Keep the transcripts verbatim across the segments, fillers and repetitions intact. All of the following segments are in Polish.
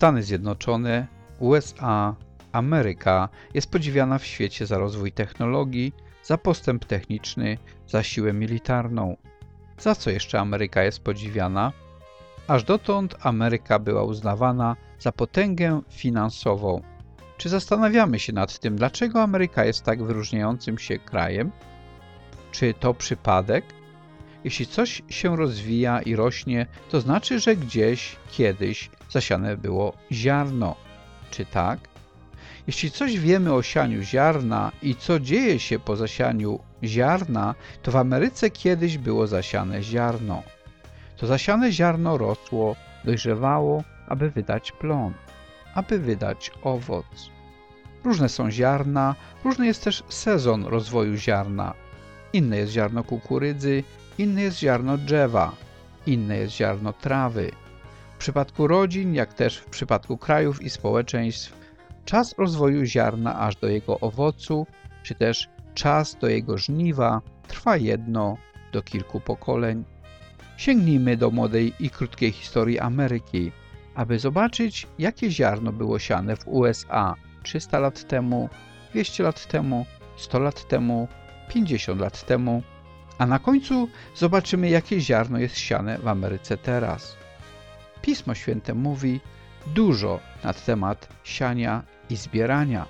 Stany Zjednoczone, U S A, Ameryka jest podziwiana w świecie za rozwój technologii, za postęp techniczny, za siłę militarną. Za co jeszcze Ameryka jest podziwiana? Aż dotąd Ameryka była uznawana za potęgę finansową. Czy zastanawiamy się nad tym, dlaczego Ameryka jest tak wyróżniającym się krajem? Czy to przypadek? Jeśli coś się rozwija i rośnie, to znaczy, że gdzieś, kiedyś zasiane było ziarno. Czy tak? Jeśli coś wiemy o sianiu ziarna i co dzieje się po zasianiu ziarna, to w Ameryce kiedyś było zasiane ziarno. To zasiane ziarno rosło, dojrzewało, aby wydać plon, aby wydać owoc. Różne są ziarna, różny jest też sezon rozwoju ziarna. Inne jest ziarno kukurydzy, inne jest ziarno drzewa, inne jest ziarno trawy. W przypadku rodzin, jak też w przypadku krajów i społeczeństw, czas rozwoju ziarna aż do jego owocu, czy też czas do jego żniwa trwa jedno do kilku pokoleń. Sięgnijmy do młodej i krótkiej historii Ameryki, aby zobaczyć, jakie ziarno było siane w U S A trzysta lat temu, dwieście lat temu, sto lat temu, pięćdziesiąt lat temu, a na końcu zobaczymy, jakie ziarno jest siane w Ameryce teraz. Pismo Święte mówi dużo na temat siania i zbierania.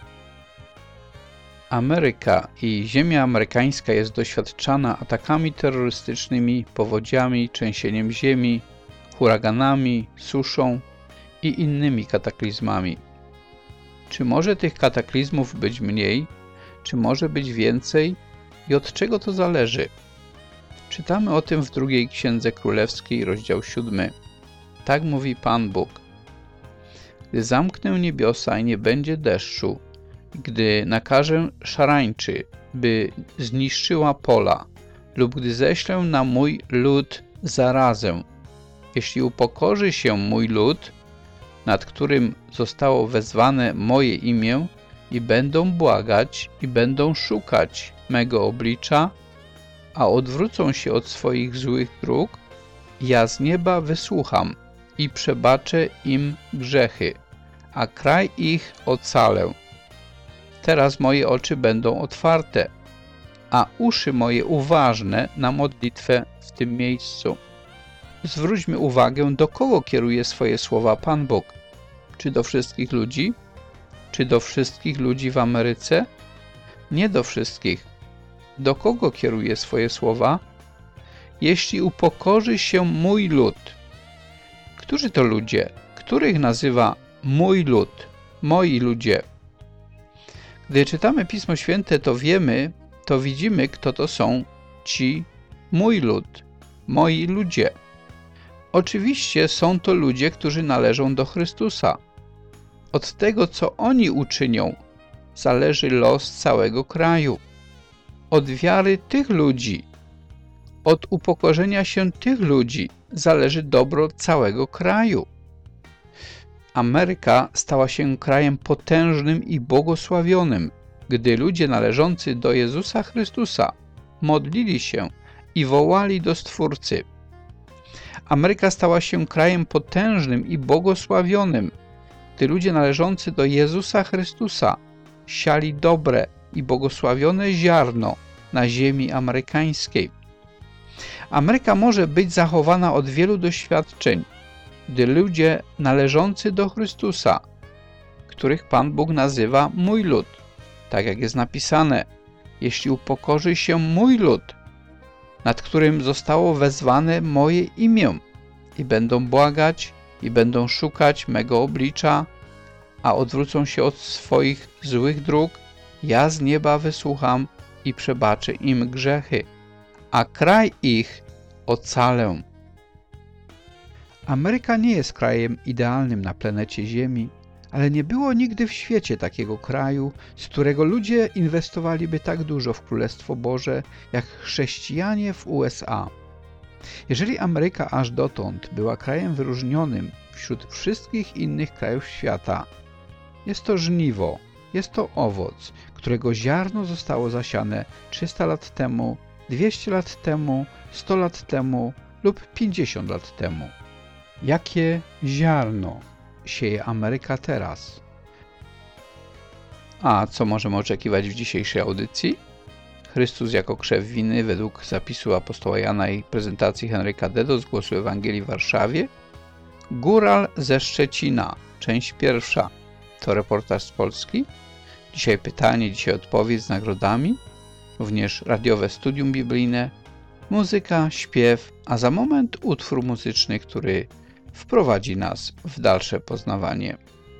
Ameryka i ziemia amerykańska jest doświadczana atakami terrorystycznymi, powodziami, trzęsieniem ziemi, huraganami, suszą i innymi kataklizmami. Czy może tych kataklizmów być mniej? Czy może być więcej? I od czego to zależy? Czytamy o tym w drugiej Księdze Królewskiej, rozdział siódmy. Tak mówi Pan Bóg. Gdy zamknę niebiosa i nie będzie deszczu, gdy nakażę szarańczy, by zniszczyła pola, lub gdy ześlę na mój lud zarazę, jeśli upokorzy się mój lud, nad którym zostało wezwane moje imię, i będą błagać i będą szukać mego oblicza, a odwrócą się od swoich złych dróg, ja z nieba wysłucham i przebaczę im grzechy, a kraj ich ocalę. Teraz moje oczy będą otwarte, a uszy moje uważne na modlitwę w tym miejscu. Zwróćmy uwagę, do kogo kieruje swoje słowa Pan Bóg. Czy do wszystkich ludzi? Czy do wszystkich ludzi w Ameryce? Nie do wszystkich. Do kogo kieruje swoje słowa? Jeśli upokorzy się mój lud. Którzy to ludzie? Których nazywa mój lud? Moi ludzie. Gdy czytamy Pismo Święte, to wiemy, to widzimy, kto to są ci mój lud, moi ludzie. Oczywiście są to ludzie, którzy należą do Chrystusa. Od tego, co oni uczynią, zależy los całego kraju. Od wiary tych ludzi, od upokorzenia się tych ludzi zależy dobro całego kraju. Ameryka stała się krajem potężnym i błogosławionym, gdy ludzie należący do Jezusa Chrystusa modlili się i wołali do Stwórcy. Ameryka stała się krajem potężnym i błogosławionym, gdy ludzie należący do Jezusa Chrystusa siali dobre i błogosławione ziarno na ziemi amerykańskiej. Ameryka może być zachowana od wielu doświadczeń, gdy ludzie należący do Chrystusa, których Pan Bóg nazywa mój lud, tak jak jest napisane, jeśli upokorzy się mój lud, nad którym zostało wezwane moje imię, i będą błagać, i będą szukać mego oblicza, a odwrócą się od swoich złych dróg, ja z nieba wysłucham i przebaczę im grzechy, a kraj ich ocalę. Ameryka nie jest krajem idealnym na planecie Ziemi, ale nie było nigdy w świecie takiego kraju, z którego ludzie inwestowaliby tak dużo w Królestwo Boże, jak chrześcijanie w U S A. Jeżeli Ameryka aż dotąd była krajem wyróżnionym wśród wszystkich innych krajów świata, jest to żniwo, jest to owoc, którego ziarno zostało zasiane trzysta lat temu, dwieście lat temu, sto lat temu lub pięćdziesiąt lat temu. Jakie ziarno? sieje Ameryka teraz. A co możemy oczekiwać w dzisiejszej audycji? Chrystus jako krzew winy według zapisu apostoła Jana i prezentacji Henryka Dedo z Głosu Ewangelii w Warszawie. Góral ze Szczecina, część pierwsza. To reportaż z Polski. Dzisiaj pytanie, dzisiaj odpowiedź z nagrodami. Również radiowe studium biblijne, muzyka, śpiew, a za moment utwór muzyczny, który wprowadzi nas w dalsze poznawanie.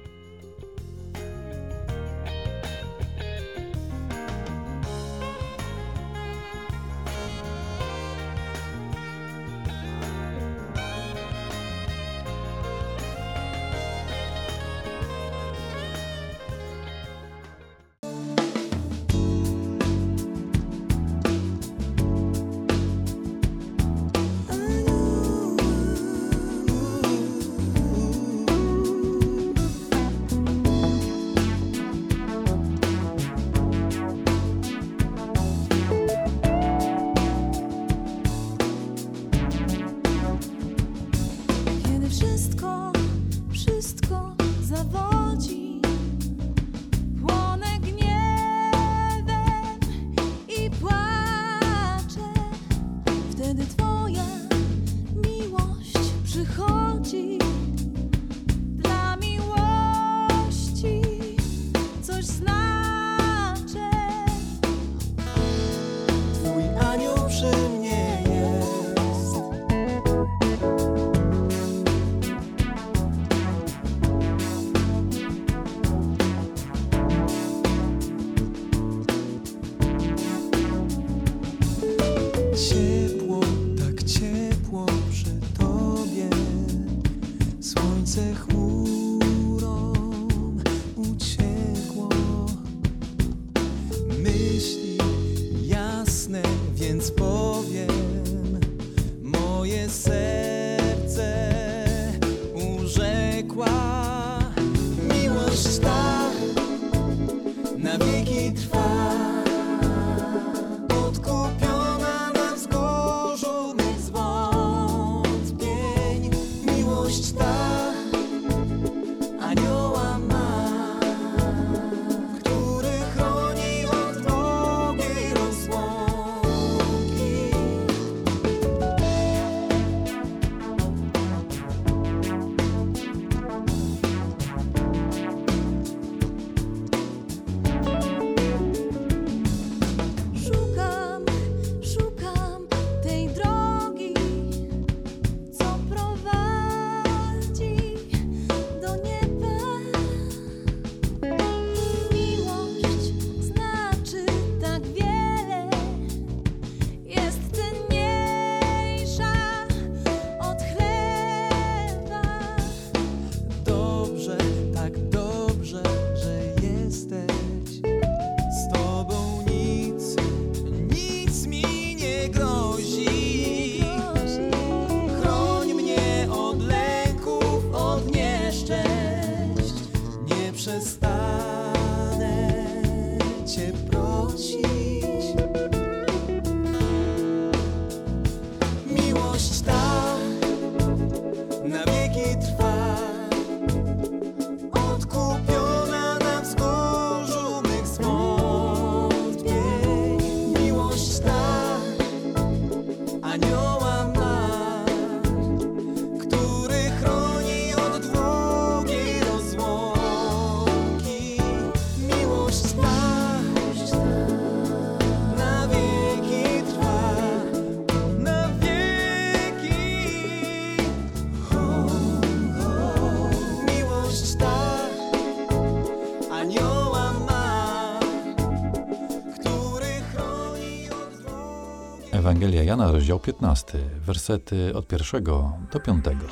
Ewangelia Jana, rozdział piętnasty, wersety od pierwszego do piątego.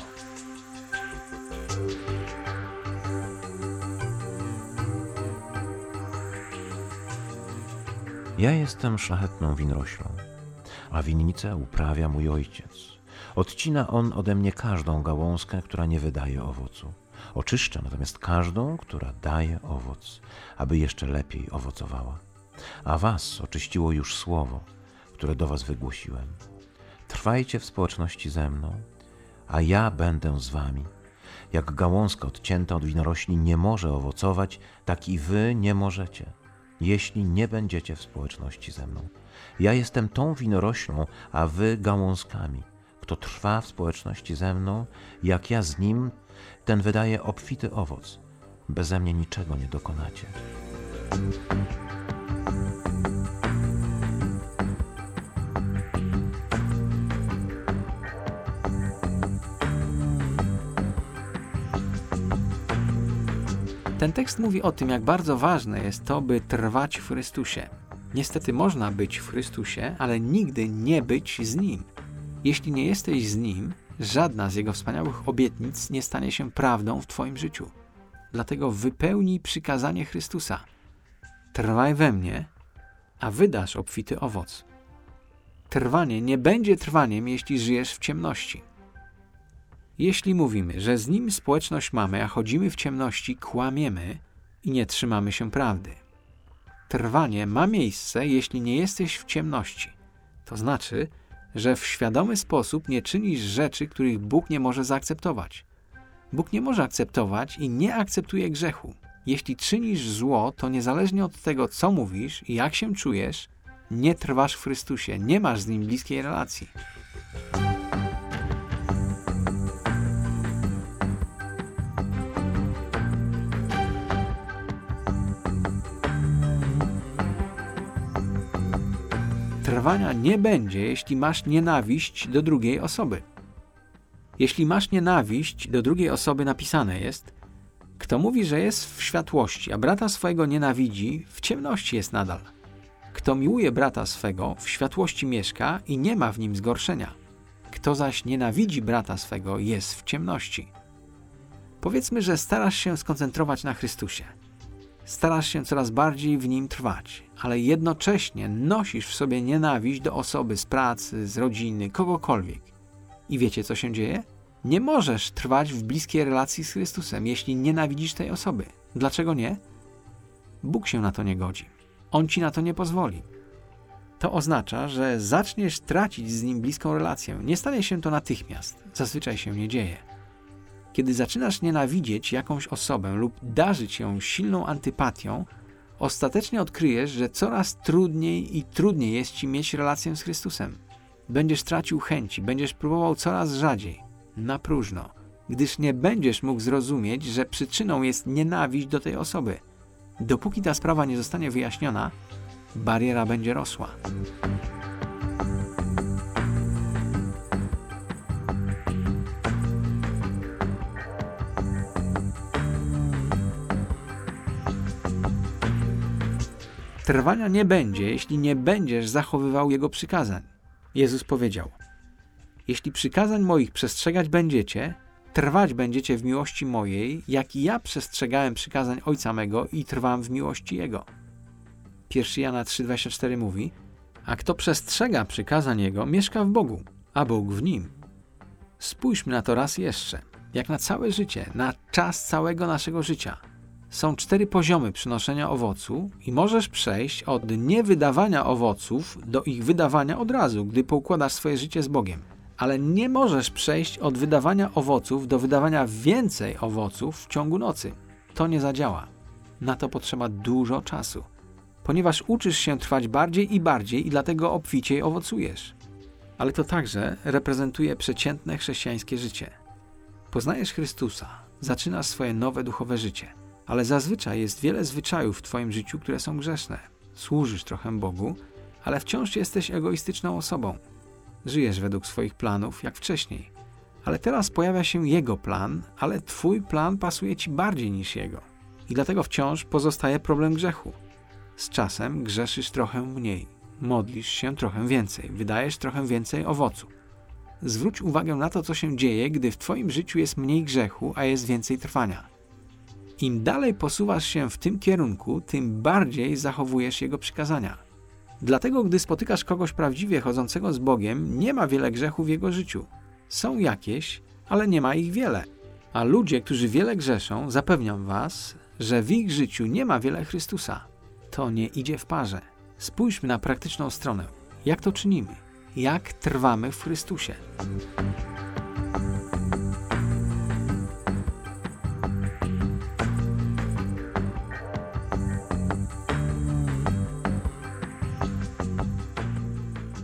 Ja jestem szlachetną winoroślą, a winnicę uprawia mój ojciec. Odcina on ode mnie każdą gałązkę, która nie wydaje owocu. Oczyszcza natomiast każdą, która daje owoc, aby jeszcze lepiej owocowała. A was oczyściło już słowo, które do was wygłosiłem. Trwajcie w społeczności ze mną, a ja będę z wami. Jak gałązka odcięta od winorośli nie może owocować, tak i wy nie możecie, jeśli nie będziecie w społeczności ze mną. Ja jestem tą winoroślą, a wy gałązkami. Kto trwa w społeczności ze mną, jak ja z nim, ten wydaje obfity owoc. Beze mnie niczego nie dokonacie. Ten tekst mówi o tym, jak bardzo ważne jest to, by trwać w Chrystusie. Niestety można być w Chrystusie, ale nigdy nie być z Nim. Jeśli nie jesteś z Nim, żadna z Jego wspaniałych obietnic nie stanie się prawdą w Twoim życiu. Dlatego wypełnij przykazanie Chrystusa. Trwaj we mnie, a wydasz obfity owoc. Trwanie nie będzie trwaniem, jeśli żyjesz w ciemności. Jeśli mówimy, że z Nim społeczność mamy, a chodzimy w ciemności, kłamiemy i nie trzymamy się prawdy. Trwanie ma miejsce, jeśli nie jesteś w ciemności. To znaczy, że w świadomy sposób nie czynisz rzeczy, których Bóg nie może zaakceptować. Bóg nie może akceptować i nie akceptuje grzechu. Jeśli czynisz zło, to niezależnie od tego, co mówisz i jak się czujesz, nie trwasz w Chrystusie, nie masz z Nim bliskiej relacji. Trwania nie będzie, jeśli masz nienawiść do drugiej osoby. Jeśli masz nienawiść do drugiej osoby, napisane jest: kto mówi, że jest w światłości, a brata swego nienawidzi, w ciemności jest nadal. Kto miłuje brata swego, w światłości mieszka i nie ma w nim zgorszenia. Kto zaś nienawidzi brata swego, jest w ciemności. Powiedzmy, że starasz się skoncentrować na Chrystusie. Starasz się coraz bardziej w Nim trwać, ale jednocześnie nosisz w sobie nienawiść do osoby z pracy, z rodziny, kogokolwiek. I wiecie, co się dzieje? Nie możesz trwać w bliskiej relacji z Chrystusem, jeśli nienawidzisz tej osoby. Dlaczego nie? Bóg się na to nie godzi. On ci na to nie pozwoli. To oznacza, że zaczniesz tracić z Nim bliską relację. Nie stanie się to natychmiast. Zazwyczaj się nie dzieje. Kiedy zaczynasz nienawidzieć jakąś osobę lub darzyć ją silną antypatią, ostatecznie odkryjesz, że coraz trudniej i trudniej jest ci mieć relację z Chrystusem. Będziesz tracił chęci, będziesz próbował coraz rzadziej, na próżno, gdyż nie będziesz mógł zrozumieć, że przyczyną jest nienawiść do tej osoby. Dopóki ta sprawa nie zostanie wyjaśniona, bariera będzie rosła. Trwania nie będzie, jeśli nie będziesz zachowywał Jego przykazań. Jezus powiedział: jeśli przykazań moich przestrzegać będziecie, trwać będziecie w miłości mojej, jak i ja przestrzegałem przykazań Ojca mego i trwam w miłości Jego. pierwszy Jana trzy dwadzieścia cztery mówi: a kto przestrzega przykazań Jego, mieszka w Bogu, a Bóg w nim. Spójrzmy na to raz jeszcze, jak na całe życie, na czas całego naszego życia. Są cztery poziomy przynoszenia owocu i możesz przejść od niewydawania owoców do ich wydawania od razu, gdy poukładasz swoje życie z Bogiem. Ale nie możesz przejść od wydawania owoców do wydawania więcej owoców w ciągu nocy. To nie zadziała. Na to potrzeba dużo czasu, ponieważ uczysz się trwać bardziej i bardziej i dlatego obficiej owocujesz. Ale to także reprezentuje przeciętne chrześcijańskie życie. Poznajesz Chrystusa, zaczynasz swoje nowe duchowe życie. Ale zazwyczaj jest wiele zwyczajów w Twoim życiu, które są grzeszne. Służysz trochę Bogu, ale wciąż jesteś egoistyczną osobą. Żyjesz według swoich planów, jak wcześniej. Ale teraz pojawia się Jego plan, ale Twój plan pasuje Ci bardziej niż Jego. I dlatego wciąż pozostaje problem grzechu. Z czasem grzeszysz trochę mniej, modlisz się trochę więcej, wydajesz trochę więcej owocu. Zwróć uwagę na to, co się dzieje, gdy w Twoim życiu jest mniej grzechu, a jest więcej trwania. Im dalej posuwasz się w tym kierunku, tym bardziej zachowujesz Jego przykazania. Dlatego, gdy spotykasz kogoś prawdziwie chodzącego z Bogiem, nie ma wiele grzechów w jego życiu. Są jakieś, ale nie ma ich wiele. A ludzie, którzy wiele grzeszą, zapewniam was, że w ich życiu nie ma wiele Chrystusa. To nie idzie w parze. Spójrzmy na praktyczną stronę. Jak to czynimy? Jak trwamy w Chrystusie?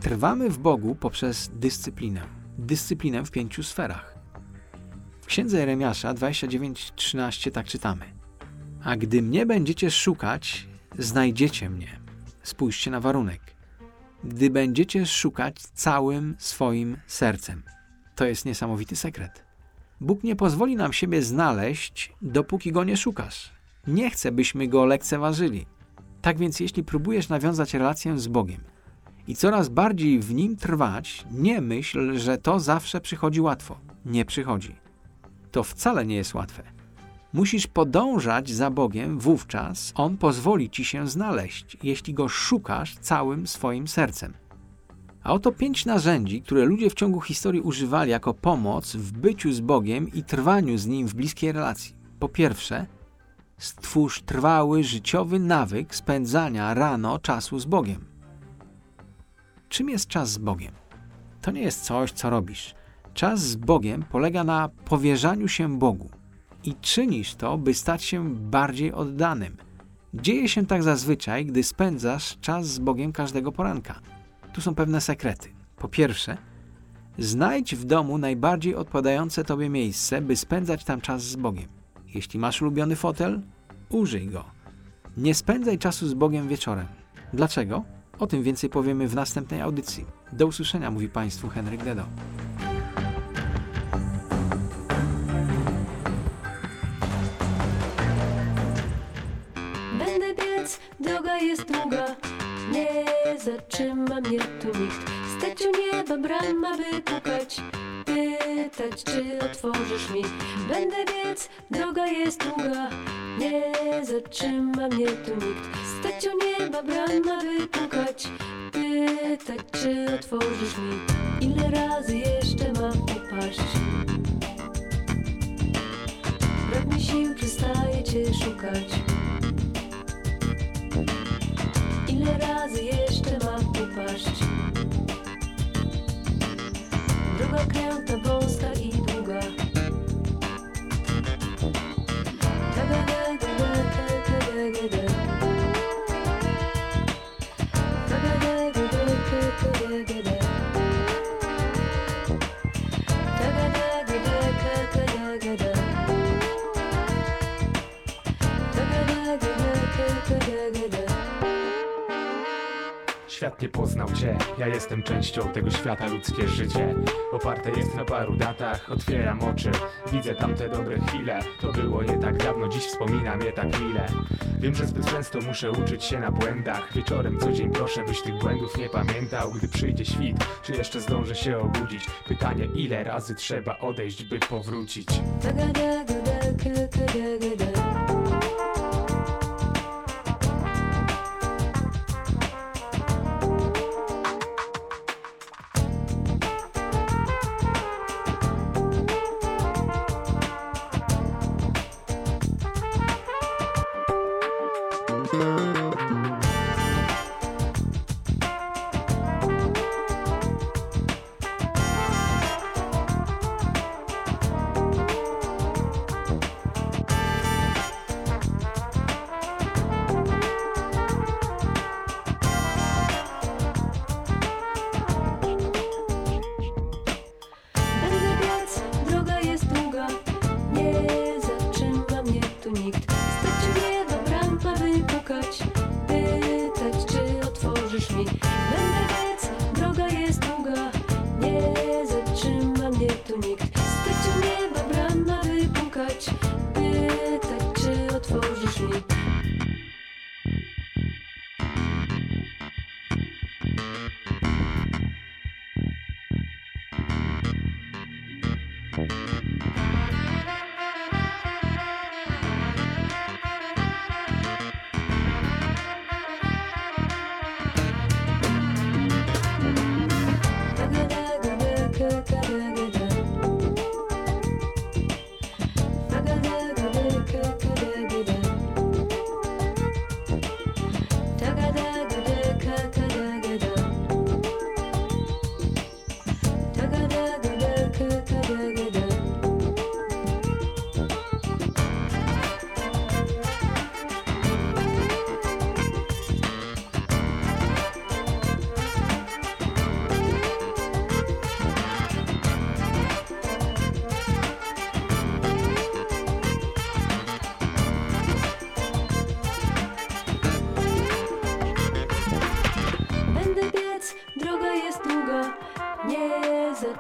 Trwamy w Bogu poprzez dyscyplinę. Dyscyplinę w pięciu sferach. W Księdze Jeremiasza dwadzieścia dziewięć trzynaście tak czytamy. A gdy mnie będziecie szukać, znajdziecie mnie. Spójrzcie na warunek. Gdy będziecie szukać całym swoim sercem. To jest niesamowity sekret. Bóg nie pozwoli nam siebie znaleźć, dopóki Go nie szukasz. Nie chce, byśmy Go lekceważyli. Tak więc jeśli próbujesz nawiązać relację z Bogiem i coraz bardziej w Nim trwać, nie myśl, że to zawsze przychodzi łatwo. Nie przychodzi. To wcale nie jest łatwe. Musisz podążać za Bogiem, wówczas On pozwoli Ci się znaleźć, jeśli Go szukasz całym swoim sercem. A oto pięć narzędzi, które ludzie w ciągu historii używali jako pomoc w byciu z Bogiem i trwaniu z Nim w bliskiej relacji. Po pierwsze, stwórz trwały, życiowy nawyk spędzania rano czasu z Bogiem. Czym jest czas z Bogiem? To nie jest coś, co robisz. Czas z Bogiem polega na powierzaniu się Bogu. I czynisz to, by stać się bardziej oddanym. Dzieje się tak zazwyczaj, gdy spędzasz czas z Bogiem każdego poranka. Tu są pewne sekrety. Po pierwsze, znajdź w domu najbardziej odpowiadające Tobie miejsce, by spędzać tam czas z Bogiem. Jeśli masz ulubiony fotel, użyj go. Nie spędzaj czasu z Bogiem wieczorem. Dlaczego? O tym więcej powiemy w następnej audycji. Do usłyszenia, mówi Państwu Henryk Dedo. Będę biec, droga jest długa, nie zatrzyma mnie tu nikt. Stać u nieba brama, by pukać, pytać, czy otworzysz mi. Będę biec, droga jest długa, nie zatrzyma mnie tu nikt. Stać u nieba brama, by pukać, pytać, czy otworzysz mi. Ile razy jeszcze mam upaść? Brak mi sił, przestaje Cię szukać. Ile razy jeszcze mam upaść? Droga kręta, wąska i długa. Świat nie poznał Cię, ja jestem częścią tego świata, ludzkie życie oparte jest na paru datach, otwieram oczy, widzę tamte dobre chwile. To było nie tak dawno, dziś wspominam je tak mile. Wiem, że zbyt często muszę uczyć się na błędach. Wieczorem co dzień proszę, byś tych błędów nie pamiętał. Gdy przyjdzie świt, czy jeszcze zdążę się obudzić? Pytanie, ile razy trzeba odejść, by powrócić?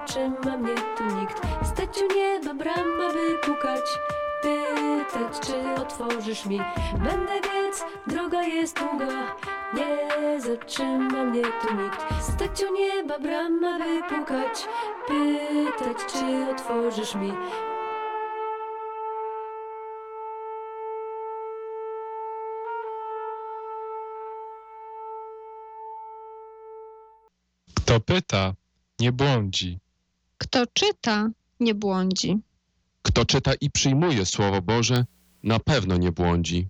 zatrzyma mnie tu nikt. Stać u nieba brama, by pukać, pytać, czy otworzysz mi. Będę biec, droga jest długa, nie zatrzyma mnie tu nikt. Stać u nieba brama, by pukać, pytać, czy otworzysz mi. Kto pyta, nie błądzi. Kto czyta, nie błądzi. Kto czyta i przyjmuje Słowo Boże, na pewno nie błądzi.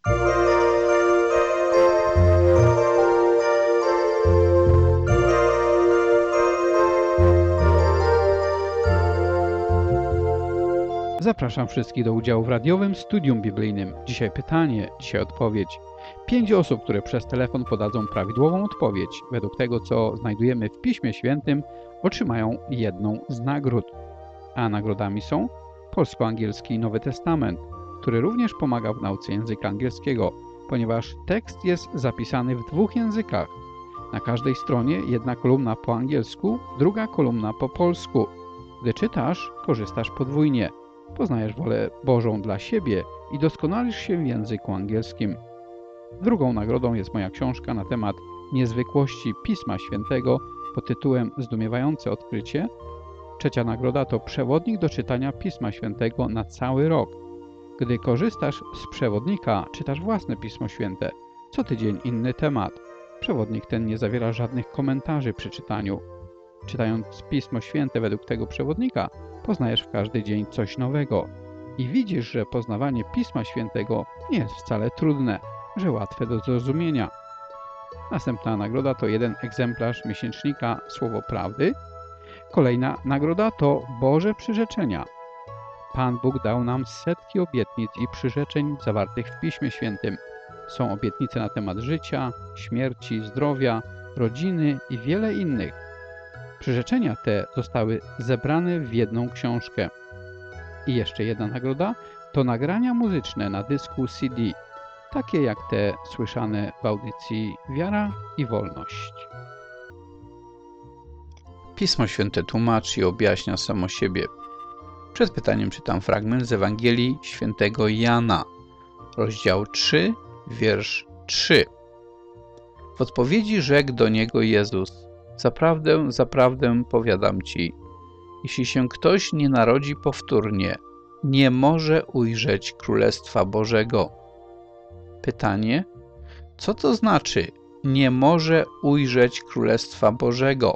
Zapraszam wszystkich do udziału w radiowym studium biblijnym. Dzisiaj pytanie, dzisiaj odpowiedź. Pięć osób, które przez telefon podadzą prawidłową odpowiedź, według tego, co znajdujemy w Piśmie Świętym, otrzymają jedną z nagród. A nagrodami są polsko-angielski Nowy Testament, który również pomaga w nauce języka angielskiego, ponieważ tekst jest zapisany w dwóch językach. Na każdej stronie jedna kolumna po angielsku, druga kolumna po polsku. Gdy czytasz, korzystasz podwójnie. Poznajesz wolę Bożą dla siebie i doskonalisz się w języku angielskim. Drugą nagrodą jest moja książka na temat niezwykłości Pisma Świętego pod tytułem Zdumiewające odkrycie. Trzecia nagroda to przewodnik do czytania Pisma Świętego na cały rok. Gdy korzystasz z przewodnika, czytasz własne Pismo Święte. Co tydzień inny temat. Przewodnik ten nie zawiera żadnych komentarzy przy czytaniu. Czytając Pismo Święte według tego przewodnika, poznajesz w każdy dzień coś nowego. I widzisz, że poznawanie Pisma Świętego nie jest wcale trudne, że łatwe do zrozumienia. Następna nagroda to jeden egzemplarz miesięcznika Słowo Prawdy. Kolejna nagroda to Boże przyrzeczenia. Pan Bóg dał nam setki obietnic i przyrzeczeń zawartych w Piśmie Świętym. Są obietnice na temat życia, śmierci, zdrowia, rodziny i wiele innych. Przyrzeczenia te zostały zebrane w jedną książkę. I jeszcze jedna nagroda to nagrania muzyczne na dysku C D, takie jak te słyszane w audycji Wiara i Wolność. Pismo Święte tłumaczy i objaśnia samo siebie. Przed pytaniem czytam fragment z Ewangelii Świętego Jana, rozdział trzy, wiersz trzy. W odpowiedzi rzekł do niego Jezus: Zaprawdę, zaprawdę powiadam ci, jeśli się ktoś nie narodzi powtórnie, nie może ujrzeć Królestwa Bożego. Pytanie: co to znaczy nie może ujrzeć Królestwa Bożego?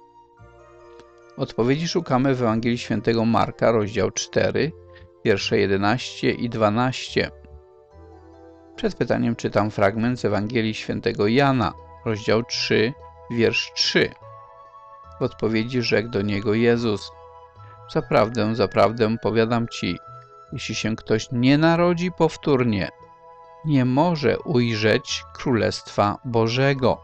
Odpowiedzi szukamy w Ewangelii Świętego Marka, rozdział cztery, wiersze jedenaście i dwanaście. Przed pytaniem czytam fragment z Ewangelii Świętego Jana, rozdział trzy, wiersz trzy. W odpowiedzi rzekł do niego Jezus: Zaprawdę, zaprawdę powiadam ci, jeśli się ktoś nie narodzi powtórnie, nie może ujrzeć Królestwa Bożego.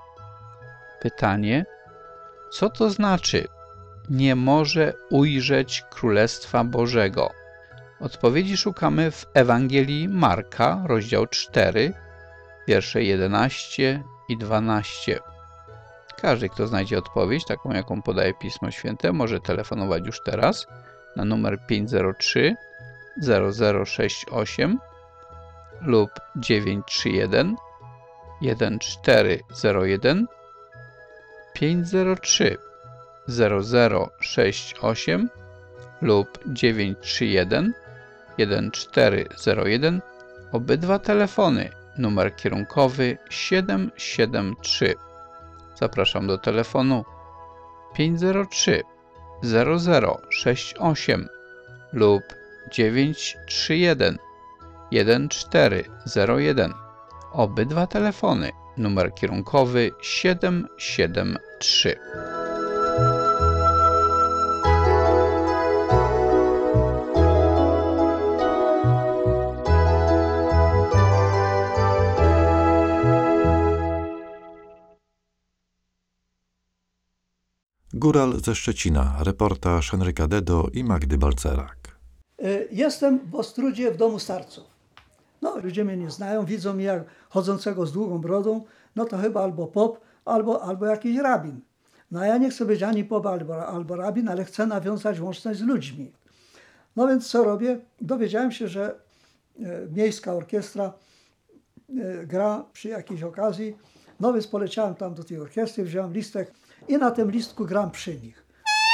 Pytanie: co to znaczy nie może ujrzeć Królestwa Bożego? Odpowiedzi szukamy w Ewangelii Marka, rozdział cztery, wiersze jedenaście i dwanaście. Każdy, kto znajdzie odpowiedź, taką jaką podaje Pismo Święte, może telefonować już teraz na numer pięć zero trzy zero zero sześć osiem lub dziewięć trzy jeden jeden cztery zero jeden, pięć zero trzy zero zero sześć osiem lub dziewięć trzy jeden jeden cztery zero jeden. Obydwa telefony, numer kierunkowy siedem siedem trzy. Zapraszam do telefonu pięć zero trzy zero zero sześć osiem lub dziewięć trzy jeden jeden cztery zero jeden. Obydwa telefony, numer kierunkowy siedem siedem trzy. Góral ze Szczecina, reportaż Henryka Dedo i Magdy Balcerak. Jestem w Ostrudzie w domu starców. No, ludzie mnie nie znają, widzą mnie jak chodzącego z długą brodą, no to chyba albo pop, albo, albo jakiś rabin. No ja nie chcę być ani popa albo, albo rabin, ale chcę nawiązać łączność z ludźmi. No więc co robię? Dowiedziałem się, że e, miejska orkiestra e, gra przy jakiejś okazji. No więc poleciałem tam do tej orkiestry, wziąłem listek i na tym listku gram przy nich.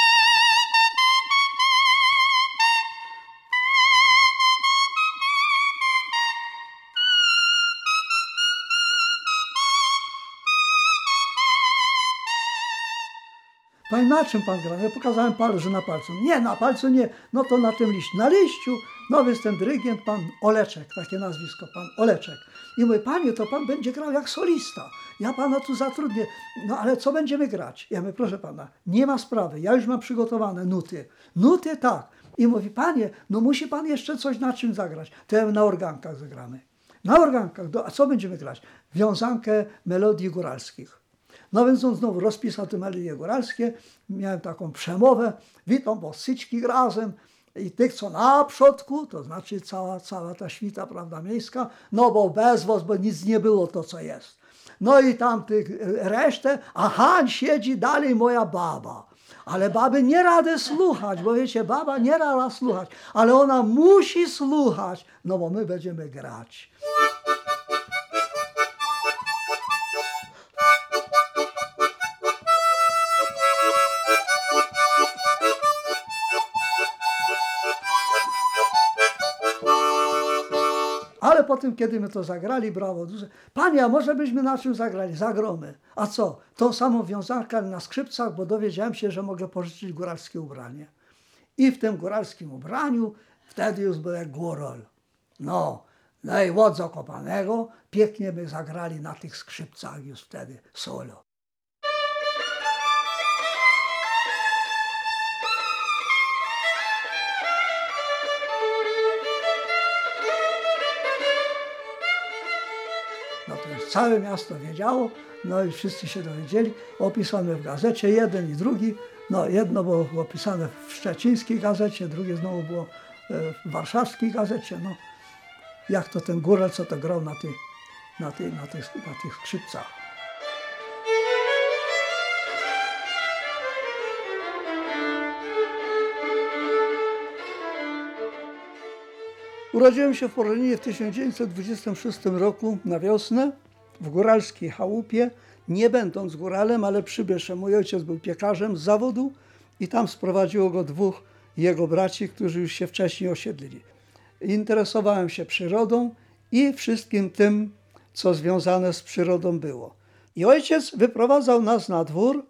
Panie, na czym pan gra? Ja pokazałem palec, że na palcu. Nie, na palcu nie, no to na tym liściu. Na liściu, no więc ten dyrygent, pan Oleczek, takie nazwisko, pan Oleczek. I mówi, panie, to pan będzie grał jak solista. Ja pana tu zatrudnię. No ale co będziemy grać? Ja mówię, proszę pana, nie ma sprawy, ja już mam przygotowane nuty. Nuty tak. I mówi, panie, no musi pan jeszcze coś na czym zagrać. To ja na organkach zagramy. Na organkach, a co będziemy grać? Wiązankę melodii góralskich. No więc on znowu rozpisał te melodie góralskie, miałem taką przemowę, witam was wszystkich razem i tych, co na przodku, to znaczy cała, cała ta świta, prawda, miejska, no bo bez was, bo nic nie było to, co jest. No i tam tych resztę, a Hań siedzi dalej moja baba. Ale baby nie radę słuchać, bo wiecie, baba nie rada słuchać, ale ona musi słuchać, no bo my będziemy grać. Ale potem, kiedy my to zagrali, brawo, duże. Panie, a może byśmy na czym zagrali? Zagromy. A co? Tą samą wiązankę na skrzypcach, bo dowiedziałem się, że mogę pożyczyć góralskie ubranie. I w tym góralskim ubraniu wtedy już byłem góral. No, no i od Zakopanego pięknie my zagrali na tych skrzypcach już wtedy solo. No to już całe miasto wiedziało, no i wszyscy się dowiedzieli, opisane w gazecie, jeden i drugi, no jedno było opisane w szczecińskiej gazecie, drugie znowu było w warszawskiej gazecie, no jak to ten góral, co to grał na tych, na tych, na tych, na tych skrzypcach. Urodziłem się w Poroninie w tysiąc dziewięćset dwudziestym szóstym roku na wiosnę w góralskiej chałupie, nie będąc góralem, ale przybyszem. Mój ojciec był piekarzem z zawodu i tam sprowadziło go dwóch jego braci, którzy już się wcześniej osiedlili. Interesowałem się przyrodą i wszystkim tym, co związane z przyrodą było. I ojciec wyprowadzał nas na dwór,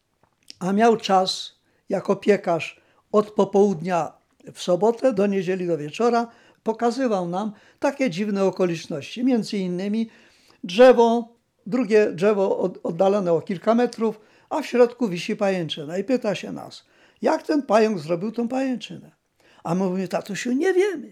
a miał czas jako piekarz od popołudnia w sobotę do niedzieli do wieczora. Pokazywał nam takie dziwne okoliczności, między innymi drzewo, drugie drzewo oddalone o kilka metrów, a w środku wisi pajęczyna. I pyta się nas, jak ten pająk zrobił tą pajęczynę? A my mówimy, tatusiu, nie wiemy.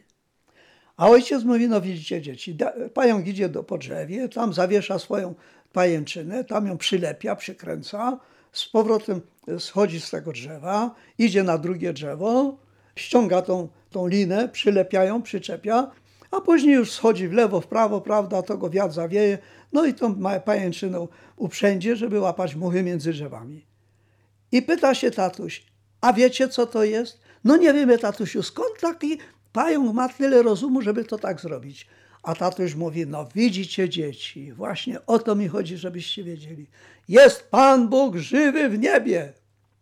A ojciec mówi, no widzicie dzieci, pająk idzie do po drzewie, tam zawiesza swoją pajęczynę, tam ją przylepia, przykręca, z powrotem schodzi z tego drzewa, idzie na drugie drzewo, ściąga tą, tą linę, przylepiają, przyczepia, a później już schodzi w lewo, w prawo, prawda, to go wiatr zawieje, no i tą pajęczyną uprzędzie, żeby łapać muchy między drzewami. I pyta się tatuś, a wiecie co to jest? No nie wiemy, tatusiu, skąd taki pająk ma tyle rozumu, żeby to tak zrobić? A tatuś mówi, no widzicie dzieci, właśnie o to mi chodzi, żebyście wiedzieli. Jest Pan Bóg żywy w niebie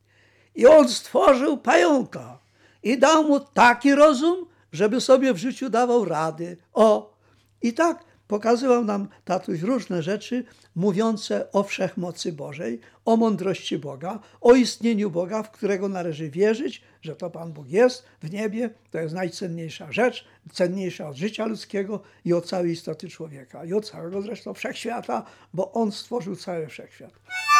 i On stworzył pająka i dał mu taki rozum, żeby sobie w życiu dawał rady. O, i tak pokazywał nam tatuś różne rzeczy mówiące o wszechmocy Bożej, o mądrości Boga, o istnieniu Boga, w którego należy wierzyć, że to Pan Bóg jest w niebie, to jest najcenniejsza rzecz, cenniejsza od życia ludzkiego i od całej istoty człowieka, i od całego zresztą wszechświata, bo On stworzył cały wszechświat.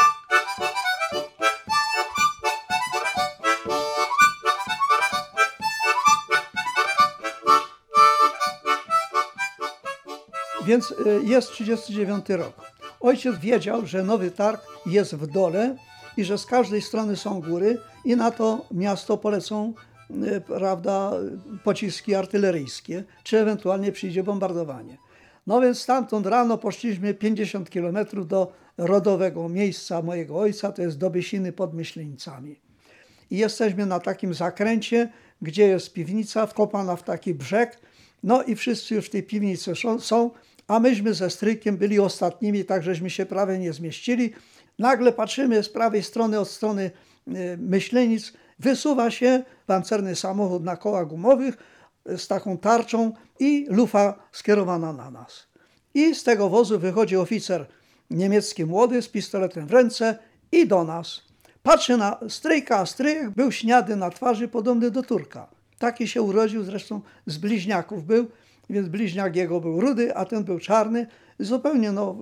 Więc jest trzydziesty dziewiąty rok. Ojciec wiedział, że Nowy Targ jest w dole i że z każdej strony są góry i na to miasto polecą, prawda, pociski artyleryjskie, czy ewentualnie przyjdzie bombardowanie. No więc stamtąd rano poszliśmy pięćdziesiąt kilometrów do rodowego miejsca mojego ojca, to jest do Bysiny pod Myślenicami. I jesteśmy na takim zakręcie, gdzie jest piwnica wkopana w taki brzeg, no i wszyscy już w tej piwnicy są, a myśmy ze stryjkiem byli ostatnimi, tak żeśmy się prawie nie zmieścili. Nagle patrzymy z prawej strony, od strony Myślenic, wysuwa się pancerny samochód na kołach gumowych z taką tarczą i lufa skierowana na nas. I z tego wozu wychodzi oficer niemiecki młody z pistoletem w ręce i do nas. Patrzy na stryjka, a stryjek był śniady na twarzy, podobny do Turka. Taki się urodził, zresztą z bliźniaków był, więc bliźniak jego był rudy, a ten był czarny, zupełnie no,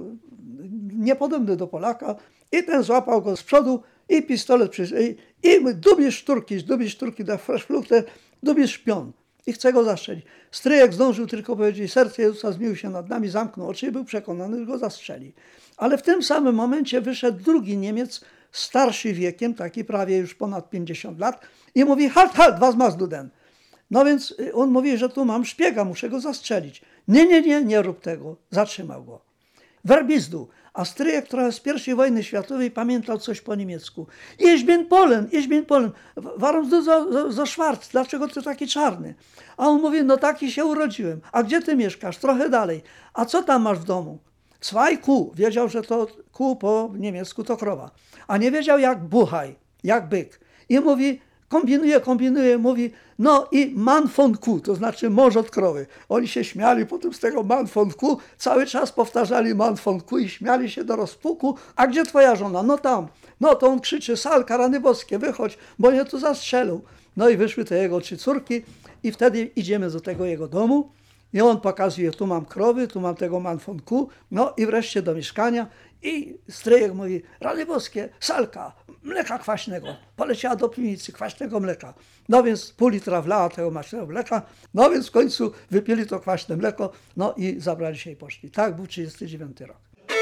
niepodobny do Polaka. I ten złapał go z przodu i pistolet przy... I, i dubisz szturki, dubisz szturki da Freshfluchte, dubisz szpion. I chce go zastrzelić. Stryjek zdążył tylko powiedzieć, serce Jezusa zmienił się nad nami, zamknął oczy i był przekonany, że go zastrzeli. Ale w tym samym momencie wyszedł drugi Niemiec, starszy wiekiem, taki prawie już ponad pięćdziesiąt lat i mówi, halt, halt, was masz duden. No więc on mówi, że tu mam szpiega, muszę go zastrzelić. Nie, nie, nie, nie rób tego. Zatrzymał go. Werbizdu. A stryjek trochę z pierwszej wojny światowej pamiętał coś po niemiecku. Ich bin Polen, ich bin Polen. Warum du so, so, so schwarz? Dlaczego ty taki czarny? A on mówi, no taki się urodziłem. A gdzie ty mieszkasz? Trochę dalej. A co tam masz w domu? Zwei Kuh. Wiedział, że to kuh po niemiecku to krowa. A nie wiedział jak buchaj, jak byk. I mówi, kombinuje, kombinuje, mówi, no i man von Kuh, to znaczy mąż od krowy. Oni się śmiali potem z tego man von Kuh, cały czas powtarzali man von Kuh i śmiali się do rozpuku. A gdzie twoja żona? No tam. No to on krzyczy, Salka, rany boskie, wychodź, bo mnie tu zastrzelą. No i wyszły te jego trzy córki i wtedy idziemy do tego jego domu. I on pokazuje, tu mam krowy, tu mam tego man von Kuh, no i wreszcie do mieszkania. I stryjek mówi, rany boskie, Salka, mleka kwaśnego. Poleciała do piwnicy, kwaśnego mleka. No więc pół litra wlała tego kwaśnego mleka, no więc w końcu wypili to kwaśne mleko, no i zabrali się i poszli. Tak był trzydziesty dziewiąty rok.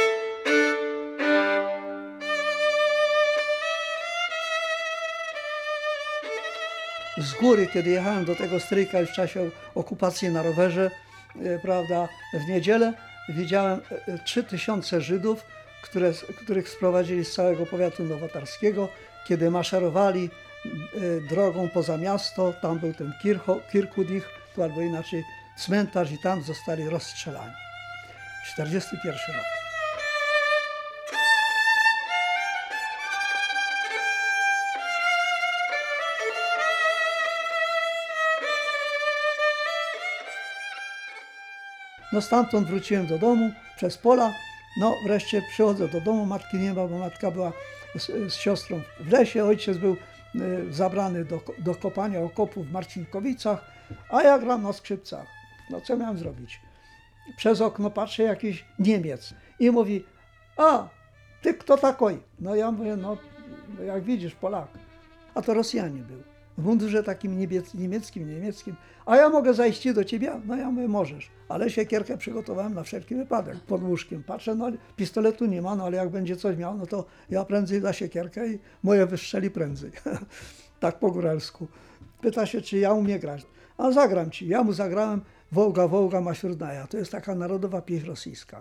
Z góry, kiedy jechałem do tego stryjka już w czasie okupacji na rowerze, e, prawda, w niedzielę, widziałem trzy tysiące Żydów, które, których sprowadzili z całego powiatu nowotarskiego, kiedy maszerowali e, drogą poza miasto, tam był ten Kircho, Kirkudich, albo inaczej cmentarz i tam zostali rozstrzelani. czterdziesty pierwszy rok. No stamtąd wróciłem do domu, przez pola, no wreszcie przychodzę do domu, matki nie ma, bo matka była z, z siostrą w lesie, ojciec był y, zabrany do, do kopania okopów w Marcinkowicach, a ja gram na skrzypcach. No co miałem zrobić? Przez okno patrzę, jakiś Niemiec i mówi, a, ty kto takoj? No ja mówię, no jak widzisz, Polak. A to Rosjanin był. W mundurze takim niebiec, niemieckim, niemieckim. A ja mogę zajść do ciebie? No ja mówię, możesz. Ale siekierkę przygotowałem na wszelki wypadek. Pod łóżkiem patrzę, no pistoletu nie ma, no ale jak będzie coś miał, no to ja prędzej za siekierkę i moje wystrzeli prędzej. Tak po góralsku. Pyta się, czy ja umiem grać. A zagram ci. Ja mu zagrałem Wołga, Wołga Masiurnaja. To jest taka narodowa pieśń rosyjska.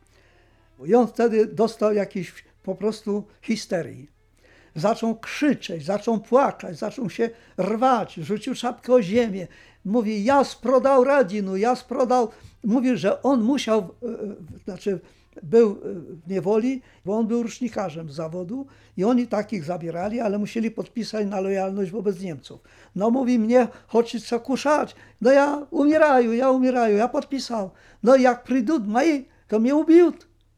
I on wtedy dostał jakiś po prostu histerii. Zaczął krzyczeć, zaczął płakać, zaczął się rwać, rzucił czapkę o ziemię. Mówi, ja sprodał Radzinu, ja sprodał. Mówi, że on musiał, znaczy był w niewoli, bo on był rusznikarzem z zawodu i oni takich zabierali, ale musieli podpisać na lojalność wobec Niemców. No mówi, mnie chodzi co kuszać. No ja umieraju, ja umieraju, ja podpisał. No jak przyjdą moi, to mnie ubiją.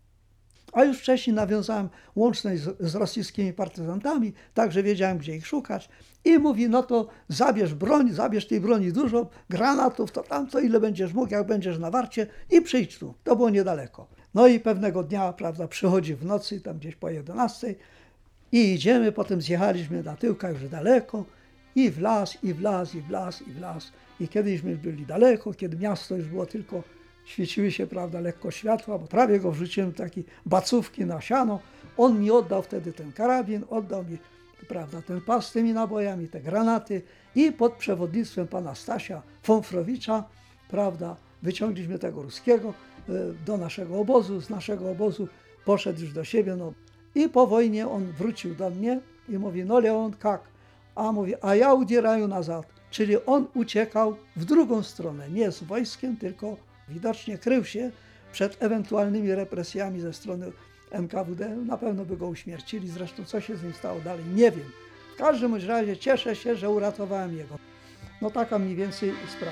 A już wcześniej nawiązałem łączność z, z rosyjskimi partyzantami, także wiedziałem, gdzie ich szukać. I mówi, no to zabierz broń, zabierz tej broni dużo, granatów, to tamto, ile będziesz mógł, jak będziesz na warcie i przyjdź tu. To było niedaleko. No i pewnego dnia, prawda, przychodzi w nocy, tam gdzieś po jedenastej i idziemy, potem zjechaliśmy na tyłkach już daleko i w las, i w las, i w las, i w las. I kiedyśmy byli daleko, kiedy miasto już było tylko świeciły się, prawda, lekko światła, bo prawie go wrzuciłem taki bacówki na siano. On mi oddał wtedy ten karabin, oddał mi, prawda, ten pas z tymi nabojami, te granaty i pod przewodnictwem pana Stasia Fonfrowicza, prawda, wyciągliśmy tego ruskiego do naszego obozu, z naszego obozu poszedł już do siebie. No. I po wojnie on wrócił do mnie i mówi, no Leon, jak? A mówi, a ja udzierają nazad. Czyli on uciekał w drugą stronę, nie z wojskiem, tylko widocznie krył się przed ewentualnymi represjami ze strony N K W D. Na pewno by go uśmiercili, zresztą co się z nim stało dalej, nie wiem. W każdym razie cieszę się, że uratowałem jego. No taka mniej więcej sprawa.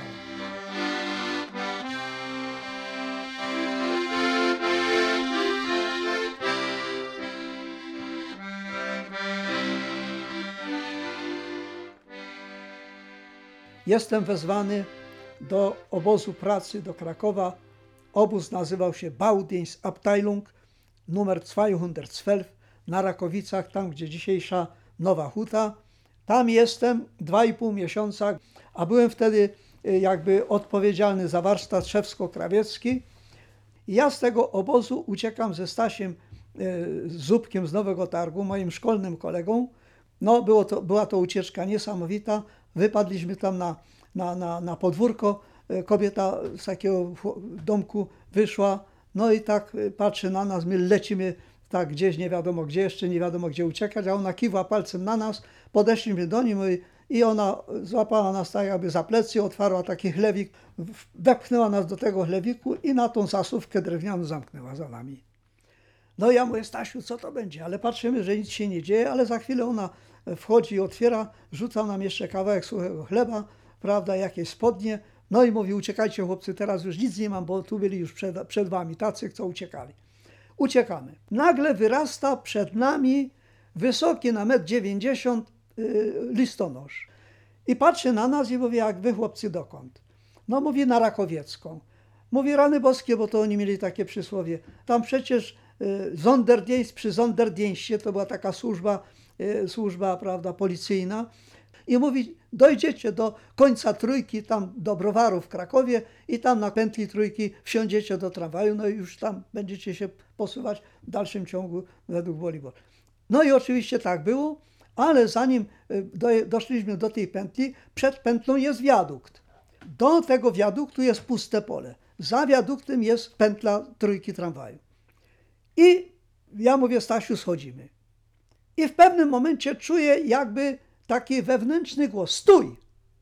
Jestem wezwany do obozu pracy do Krakowa. Obóz nazywał się Baudienstabteilung numer dwieście na Rakowicach, tam gdzie dzisiejsza Nowa Huta. Tam jestem dwa i pół miesiąca, a byłem wtedy jakby odpowiedzialny za warsztat szewsko-krawiecki. Ja z tego obozu uciekam ze Stasiem Zubkiem z Nowego Targu, moim szkolnym kolegą. No, było to, była to ucieczka niesamowita. Wypadliśmy tam na, na, na, na podwórko. Kobieta z takiego domku wyszła, no i tak patrzy na nas, my lecimy tak gdzieś, nie wiadomo gdzie, jeszcze nie wiadomo gdzie uciekać, a ona kiwa palcem na nas, podeszliśmy do niej i ona złapała nas tak jakby za plecy, otwarła taki chlewik, wepchnęła nas do tego chlewiku i na tą zasuwkę drewnianą zamknęła za nami. No ja mówię, Stasiu, co to będzie? Ale patrzymy, że nic się nie dzieje, ale za chwilę ona wchodzi i otwiera, rzuca nam jeszcze kawałek suchego chleba, prawda, jakieś spodnie, no i mówi, uciekajcie chłopcy, teraz już nic nie mam, bo tu byli już przed, przed wami tacy, co uciekali. Uciekamy. Nagle wyrasta przed nami wysoki na metr dziewięćdziesiąt yy, listonosz. I patrzy na nas i mówi, jak wy chłopcy dokąd? No mówi, na Rakowiecką. Mówi, rany boskie, bo to oni mieli takie przysłowie. Tam przecież yy, Sonderdienst przy Sonderdienście, to była taka służba, yy, służba, prawda, policyjna. I mówi, dojdziecie do końca Trójki, tam do Browaru w Krakowie i tam na pętli Trójki wsiądziecie do tramwaju, no i już tam będziecie się posuwać w dalszym ciągu według woli Bożej. No i oczywiście tak było, ale zanim do, doszliśmy do tej pętli, przed pętlą jest wiadukt. Do tego wiaduktu jest puste pole. Za wiaduktem jest pętla Trójki tramwaju. I ja mówię, Stasiu, schodzimy. I w pewnym momencie czuję jakby taki wewnętrzny głos, stój!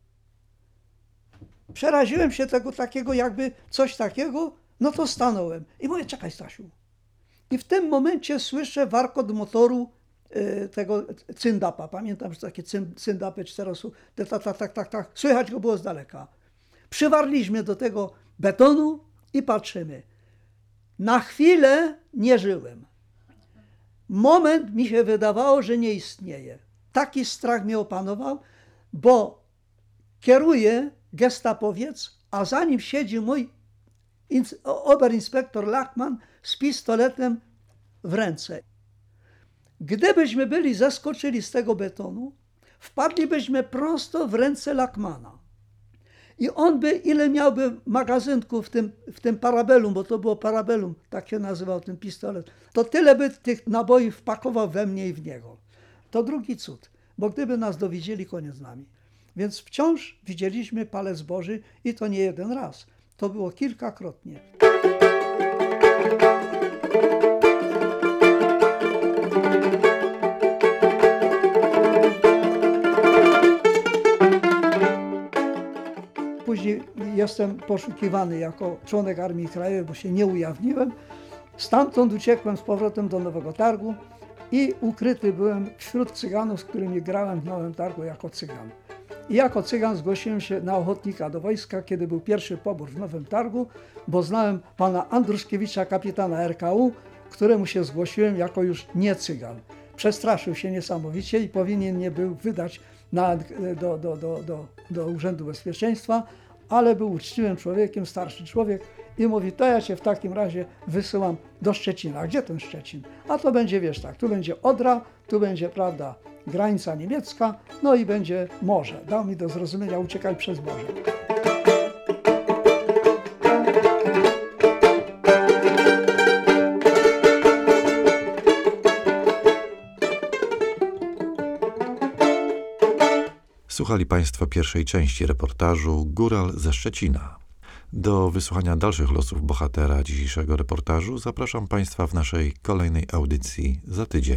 Przeraziłem się tego takiego jakby coś takiego, no to stanąłem. I mówię, czekaj Stasiu. I w tym momencie słyszę warkot motoru y, tego cyndapa. Pamiętam, że takie cyndapy czterosu, tak, tak, tak, tak, tak. Słychać go było z daleka. Przywarliśmy do tego betonu i patrzymy. Na chwilę nie żyłem. Moment mi się wydawało, że nie istnieje. Taki strach mnie opanował, bo kieruje gestapowiec, a za nim siedzi mój oberinspektor Lachman z pistoletem w ręce. Gdybyśmy byli zeskoczyli z tego betonu, wpadlibyśmy prosto w ręce Lachmana. I on by, ile miałby magazynków w tym, w tym parabellum, bo to było parabellum, tak się nazywał ten pistolet, to tyle by tych naboi wpakował we mnie i w niego. To drugi cud, bo gdyby nas dowiedzieli, koniec z nami. Więc wciąż widzieliśmy palec Boży i to nie jeden raz. To było kilkakrotnie. Później jestem poszukiwany jako członek Armii Krajowej, bo się nie ujawniłem. Stamtąd uciekłem z powrotem do Nowego Targu i ukryty byłem wśród Cyganów, z którymi grałem w Nowym Targu jako Cygan. I jako Cygan zgłosiłem się na ochotnika do wojska, kiedy był pierwszy pobór w Nowym Targu, bo znałem pana Andruszkiewicza, kapitana R K U, któremu się zgłosiłem jako już nie Cygan. Przestraszył się niesamowicie i powinien mnie był wydać na, do, do, do, do, do Urzędu Bezpieczeństwa, ale był uczciwym człowiekiem, starszy człowiek i mówi, to ja cię w takim razie wysyłam do Szczecina. A gdzie ten Szczecin? A to będzie, wiesz tak, tu będzie Odra, tu będzie, prawda, granica niemiecka, no i będzie morze. Dał mi do zrozumienia, uciekaj przez morze. Słuchali Państwo pierwszej części reportażu Góral ze Szczecina. Do wysłuchania dalszych losów bohatera dzisiejszego reportażu zapraszam Państwa w naszej kolejnej audycji za tydzień.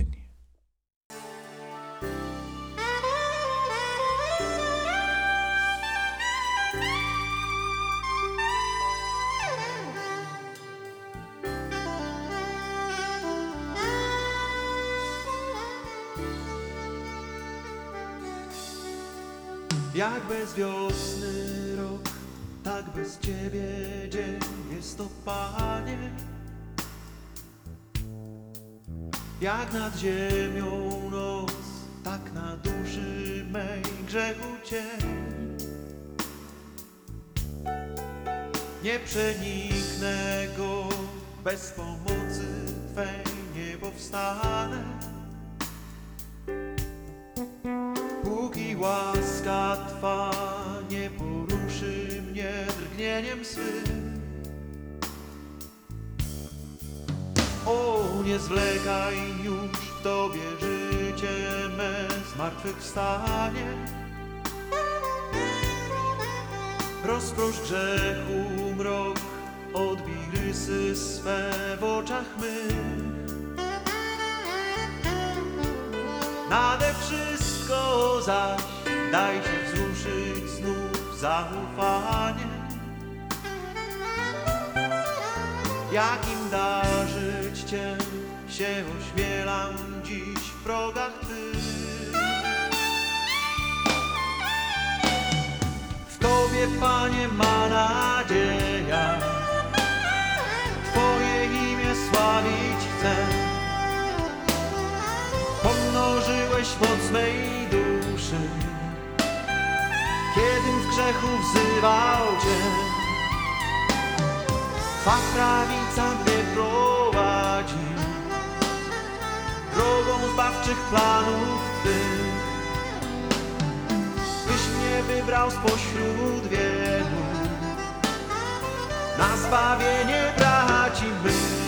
Jak bez wiosny rok, tak bez Ciebie dzień jest to, Panie. Jak nad ziemią noc, tak na duszy mej grzechu cień. Nie przeniknę go, bez pomocy Twej nie powstanę. Póki łaska Twa nie poruszy mnie drgnieniem swym. O, nie zwlekaj już, w Tobie życie me zmartwychwstanie. Rozprosz grzechu mrok, odbij rysy swe w oczach mych. Nade wszystko zaś daj się wzruszyć znów zaufaniem. Jakim darzyć Cię się ośmielam dziś w progach Twych. W Tobie, Panie, ma nadzieja, Twoje imię sławić chcę. Pomnożyłeś moc mej duszy, kiedym w grzechu wzywał Cię. Twa prawica mnie prowadzi drogą zbawczych planów Twych. Tyś mnie wybrał spośród wielu na zbawienie braci mych.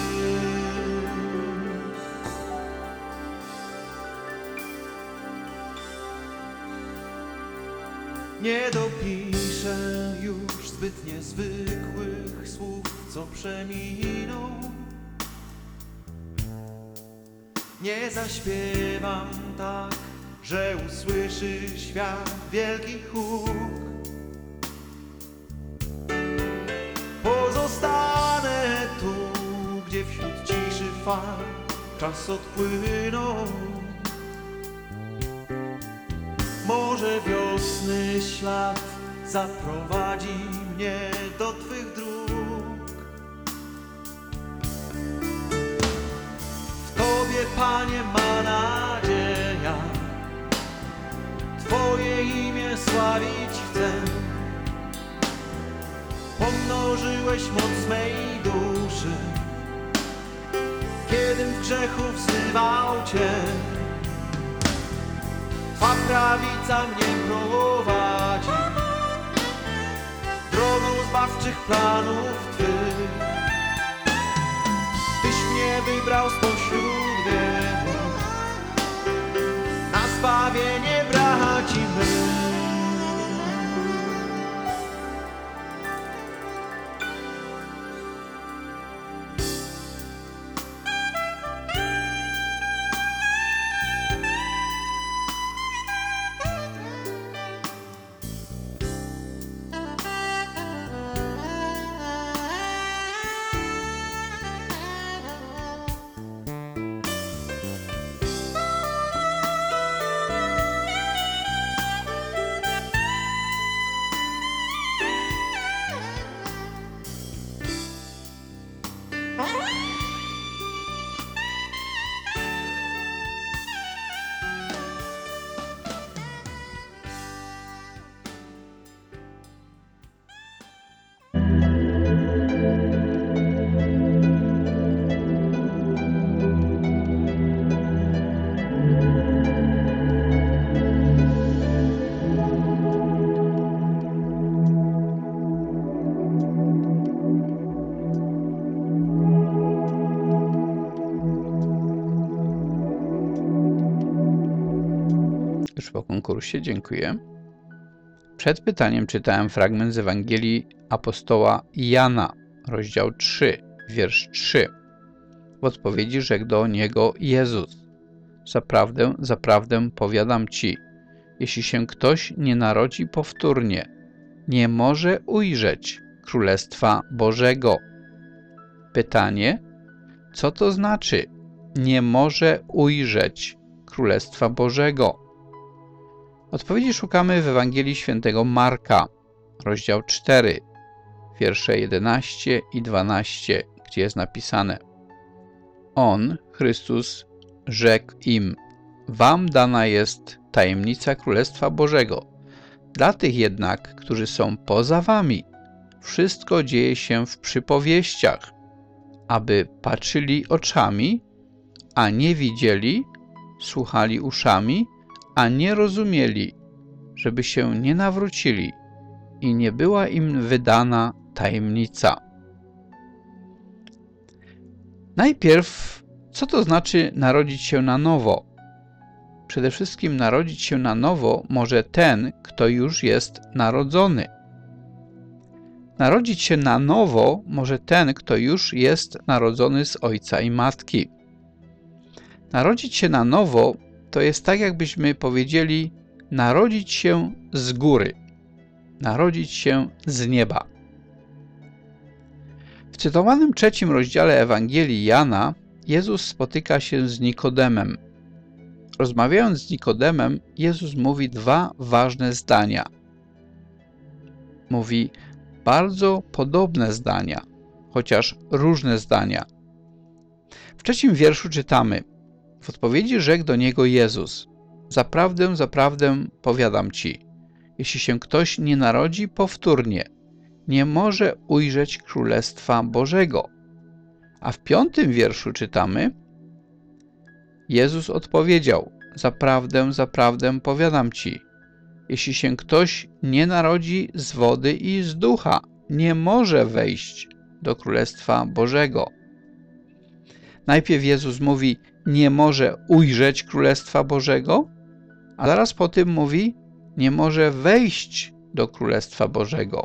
Nie dopiszę już zbyt niezwykłych słów, co przeminą. Nie zaśpiewam tak, że usłyszy świat wielki huk. Pozostanę tu, gdzie wśród ciszy fal czas odpłynął. Może wiosny ślad zaprowadzi mnie do Twych dróg. W Tobie, Panie, ma nadzieja, Twoje imię sławić chcę. Pomnożyłeś moc mej duszy, kiedym w grzechu wzywał Cię. Twa prawica mnie prowadzi drogą zbawczych planów Twych. Tyś mnie wybrał spośród wielu na zbawienie braci mych. Już po konkursie, dziękuję. Przed pytaniem czytałem fragment z Ewangelii apostoła Jana, rozdział trzy, wiersz trzy. W odpowiedzi rzekł do niego Jezus: Zaprawdę, zaprawdę powiadam ci, jeśli się ktoś nie narodzi powtórnie, nie może ujrzeć Królestwa Bożego. Pytanie: co to znaczy nie może ujrzeć Królestwa Bożego? Odpowiedzi szukamy w Ewangelii świętego Marka, rozdział cztery, wiersze jedenaście i dwanaście, gdzie jest napisane: On, Chrystus, rzekł im: Wam dana jest tajemnica Królestwa Bożego. Dla tych jednak, którzy są poza wami, wszystko dzieje się w przypowieściach, aby patrzyli oczami, a nie widzieli, słuchali uszami, a nie rozumieli, żeby się nie nawrócili i nie była im wydana tajemnica. Najpierw, co to znaczy narodzić się na nowo? Przede wszystkim narodzić się na nowo może ten, kto już jest narodzony. Narodzić się na nowo może ten, kto już jest narodzony z ojca i matki. Narodzić się na nowo to jest tak, jakbyśmy powiedzieli narodzić się z góry, narodzić się z nieba. W cytowanym trzecim rozdziale Ewangelii Jana Jezus spotyka się z Nikodemem. Rozmawiając z Nikodemem, Jezus mówi dwa ważne zdania. Mówi bardzo podobne zdania, chociaż różne zdania. W trzecim wierszu czytamy: W odpowiedzi rzekł do niego Jezus: Zaprawdę, zaprawdę powiadam ci, jeśli się ktoś nie narodzi powtórnie, nie może ujrzeć Królestwa Bożego. A w piątym wierszu czytamy: Jezus odpowiedział: Zaprawdę, zaprawdę powiadam ci, jeśli się ktoś nie narodzi z wody i z ducha, nie może wejść do Królestwa Bożego. Najpierw Jezus mówi: nie może ujrzeć Królestwa Bożego, a zaraz po tym mówi: nie może wejść do Królestwa Bożego.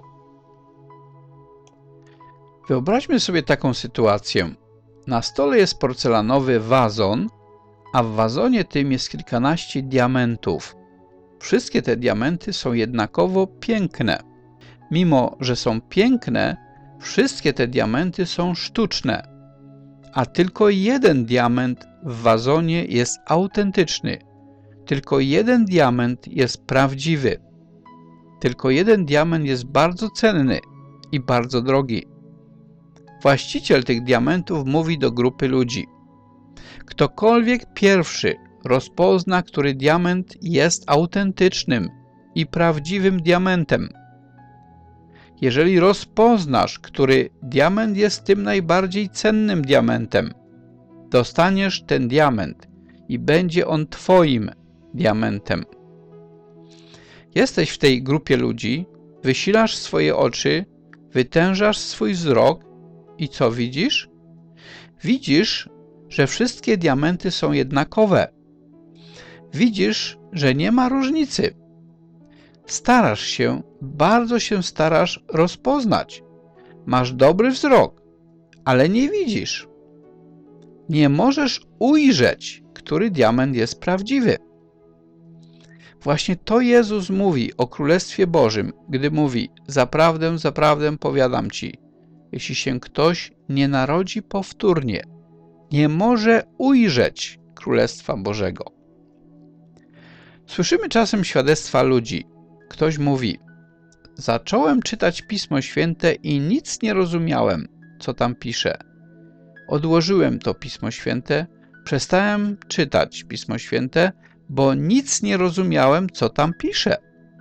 Wyobraźmy sobie taką sytuację. Na stole jest porcelanowy wazon, a w wazonie tym jest kilkanaście diamentów. Wszystkie te diamenty są jednakowo piękne. Mimo że są piękne, wszystkie te diamenty są sztuczne, a tylko jeden diament w wazonie jest autentyczny. Tylko jeden diament jest prawdziwy. Tylko jeden diament jest bardzo cenny i bardzo drogi. Właściciel tych diamentów mówi do grupy ludzi: ktokolwiek pierwszy rozpozna, który diament jest autentycznym i prawdziwym diamentem. Jeżeli rozpoznasz, który diament jest tym najbardziej cennym diamentem, dostaniesz ten diament i będzie on twoim diamentem. Jesteś w tej grupie ludzi, wysilasz swoje oczy, wytężasz swój wzrok i co widzisz? Widzisz, że wszystkie diamenty są jednakowe. Widzisz, że nie ma różnicy. Starasz się, bardzo się starasz rozpoznać. Masz dobry wzrok, ale nie widzisz. Nie możesz ujrzeć, który diament jest prawdziwy. Właśnie to Jezus mówi o Królestwie Bożym, gdy mówi: zaprawdę, zaprawdę powiadam ci, jeśli się ktoś nie narodzi powtórnie, nie może ujrzeć Królestwa Bożego. Słyszymy czasem świadectwa ludzi. Ktoś mówi: zacząłem czytać Pismo Święte i nic nie rozumiałem, co tam pisze. Odłożyłem to Pismo Święte, przestałem czytać Pismo Święte, bo nic nie rozumiałem, co tam pisze.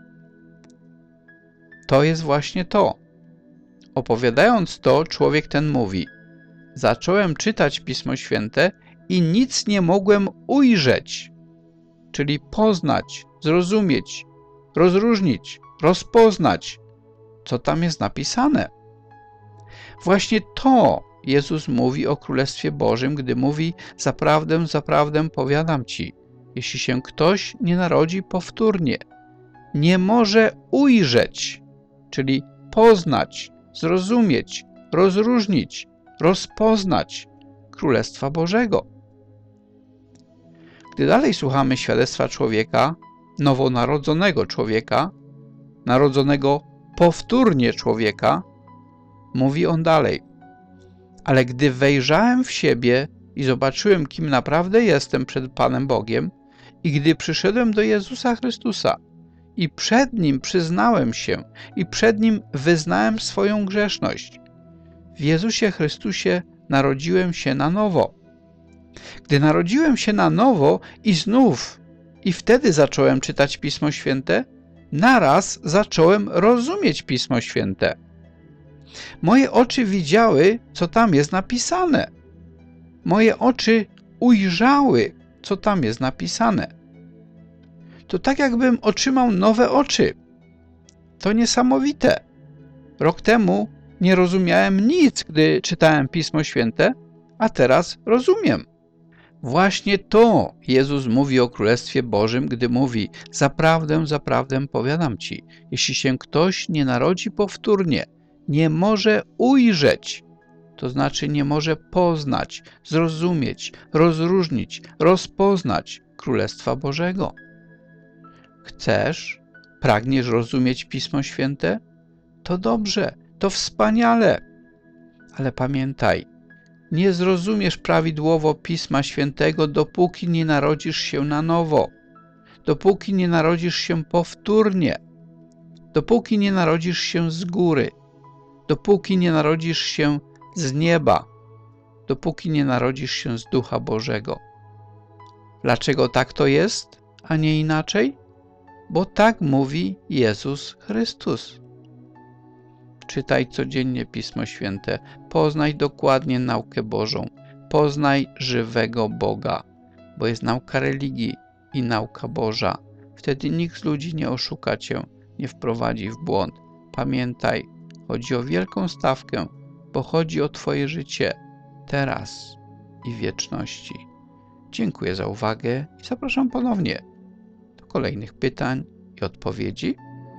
To jest właśnie to. Opowiadając to, człowiek ten mówi: zacząłem czytać Pismo Święte i nic nie mogłem ujrzeć, czyli poznać, zrozumieć, rozróżnić, rozpoznać, co tam jest napisane. Właśnie to Jezus mówi o Królestwie Bożym, gdy mówi: zaprawdę, zaprawdę powiadam ci, jeśli się ktoś nie narodzi powtórnie, nie może ujrzeć, czyli poznać, zrozumieć, rozróżnić, rozpoznać Królestwa Bożego. Gdy dalej słuchamy świadectwa człowieka, nowonarodzonego człowieka, narodzonego powtórnie człowieka, mówi on dalej: ale gdy wejrzałem w siebie i zobaczyłem, kim naprawdę jestem przed Panem Bogiem, i gdy przyszedłem do Jezusa Chrystusa i przed Nim przyznałem się i przed Nim wyznałem swoją grzeszność, w Jezusie Chrystusie narodziłem się na nowo. Gdy narodziłem się na nowo i znów, i wtedy zacząłem czytać Pismo Święte, naraz zacząłem rozumieć Pismo Święte. Moje oczy widziały, co tam jest napisane. Moje oczy ujrzały, co tam jest napisane. To tak, jakbym otrzymał nowe oczy. To niesamowite. Rok temu nie rozumiałem nic, gdy czytałem Pismo Święte, a teraz rozumiem. Właśnie to Jezus mówi o Królestwie Bożym, gdy mówi: zaprawdę, zaprawdę powiadam ci, jeśli się ktoś nie narodzi powtórnie, nie może ujrzeć, to znaczy nie może poznać, zrozumieć, rozróżnić, rozpoznać Królestwa Bożego. Chcesz, pragniesz rozumieć Pismo Święte? To dobrze, to wspaniale, ale pamiętaj, nie zrozumiesz prawidłowo Pisma Świętego, dopóki nie narodzisz się na nowo, dopóki nie narodzisz się powtórnie, dopóki nie narodzisz się z góry, dopóki nie narodzisz się z nieba, dopóki nie narodzisz się z Ducha Bożego. Dlaczego tak to jest, a nie inaczej? Bo tak mówi Jezus Chrystus. Czytaj codziennie Pismo Święte, poznaj dokładnie naukę Bożą, poznaj żywego Boga, bo jest nauka religii i nauka Boża. Wtedy nikt z ludzi nie oszuka cię, nie wprowadzi w błąd. Pamiętaj, chodzi o wielką stawkę, bo chodzi o twoje życie teraz i w wieczności. Dziękuję za uwagę i zapraszam ponownie do kolejnych pytań i odpowiedzi.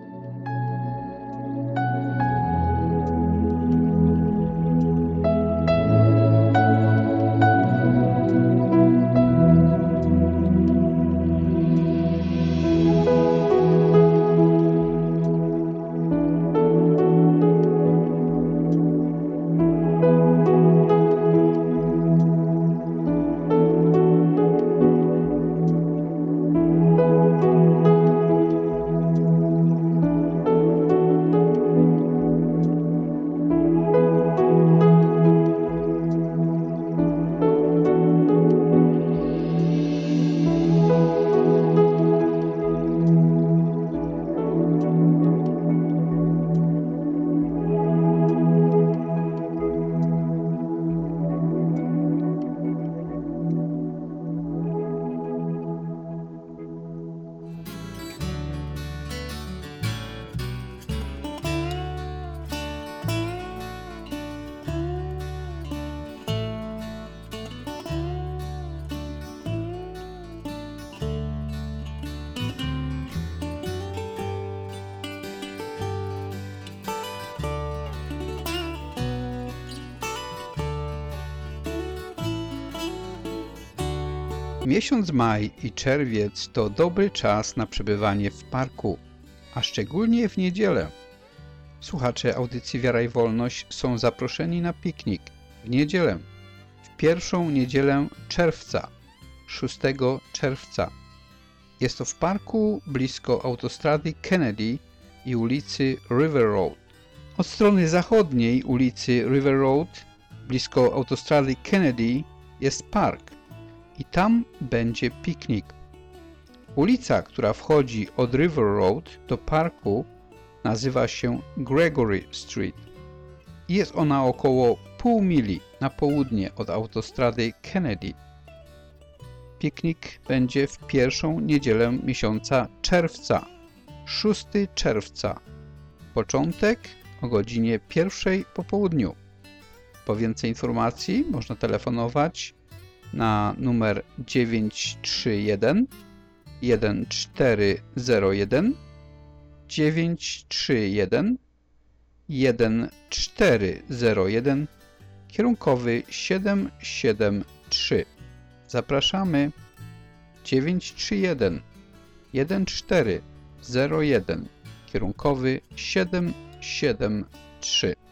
Miesiąc maj i czerwiec to dobry czas na przebywanie w parku, a szczególnie w niedzielę. Słuchacze audycji Wiara i Wolność są zaproszeni na piknik w niedzielę, w pierwszą niedzielę czerwca, szóstego czerwca. Jest to w parku blisko autostrady Kennedy i ulicy River Road. Od strony zachodniej ulicy River Road, blisko autostrady Kennedy, jest park. I tam będzie piknik. Ulica, która wchodzi od River Road do parku, nazywa się Gregory Street. Jest ona około pół mili na południe od autostrady Kennedy. Piknik będzie w pierwszą niedzielę miesiąca czerwca, szóstego czerwca. Początek o godzinie pierwszej po południu. Po więcej informacji można telefonować na numer dziewięć trzy jeden jeden cztery zero jeden dziewięć trzy jeden jeden cztery zero jeden, kierunkowy siedem siedem trzy. Zapraszamy. dziewięć trzy jeden jeden cztery zero jeden, kierunkowy siedem siedem trzy.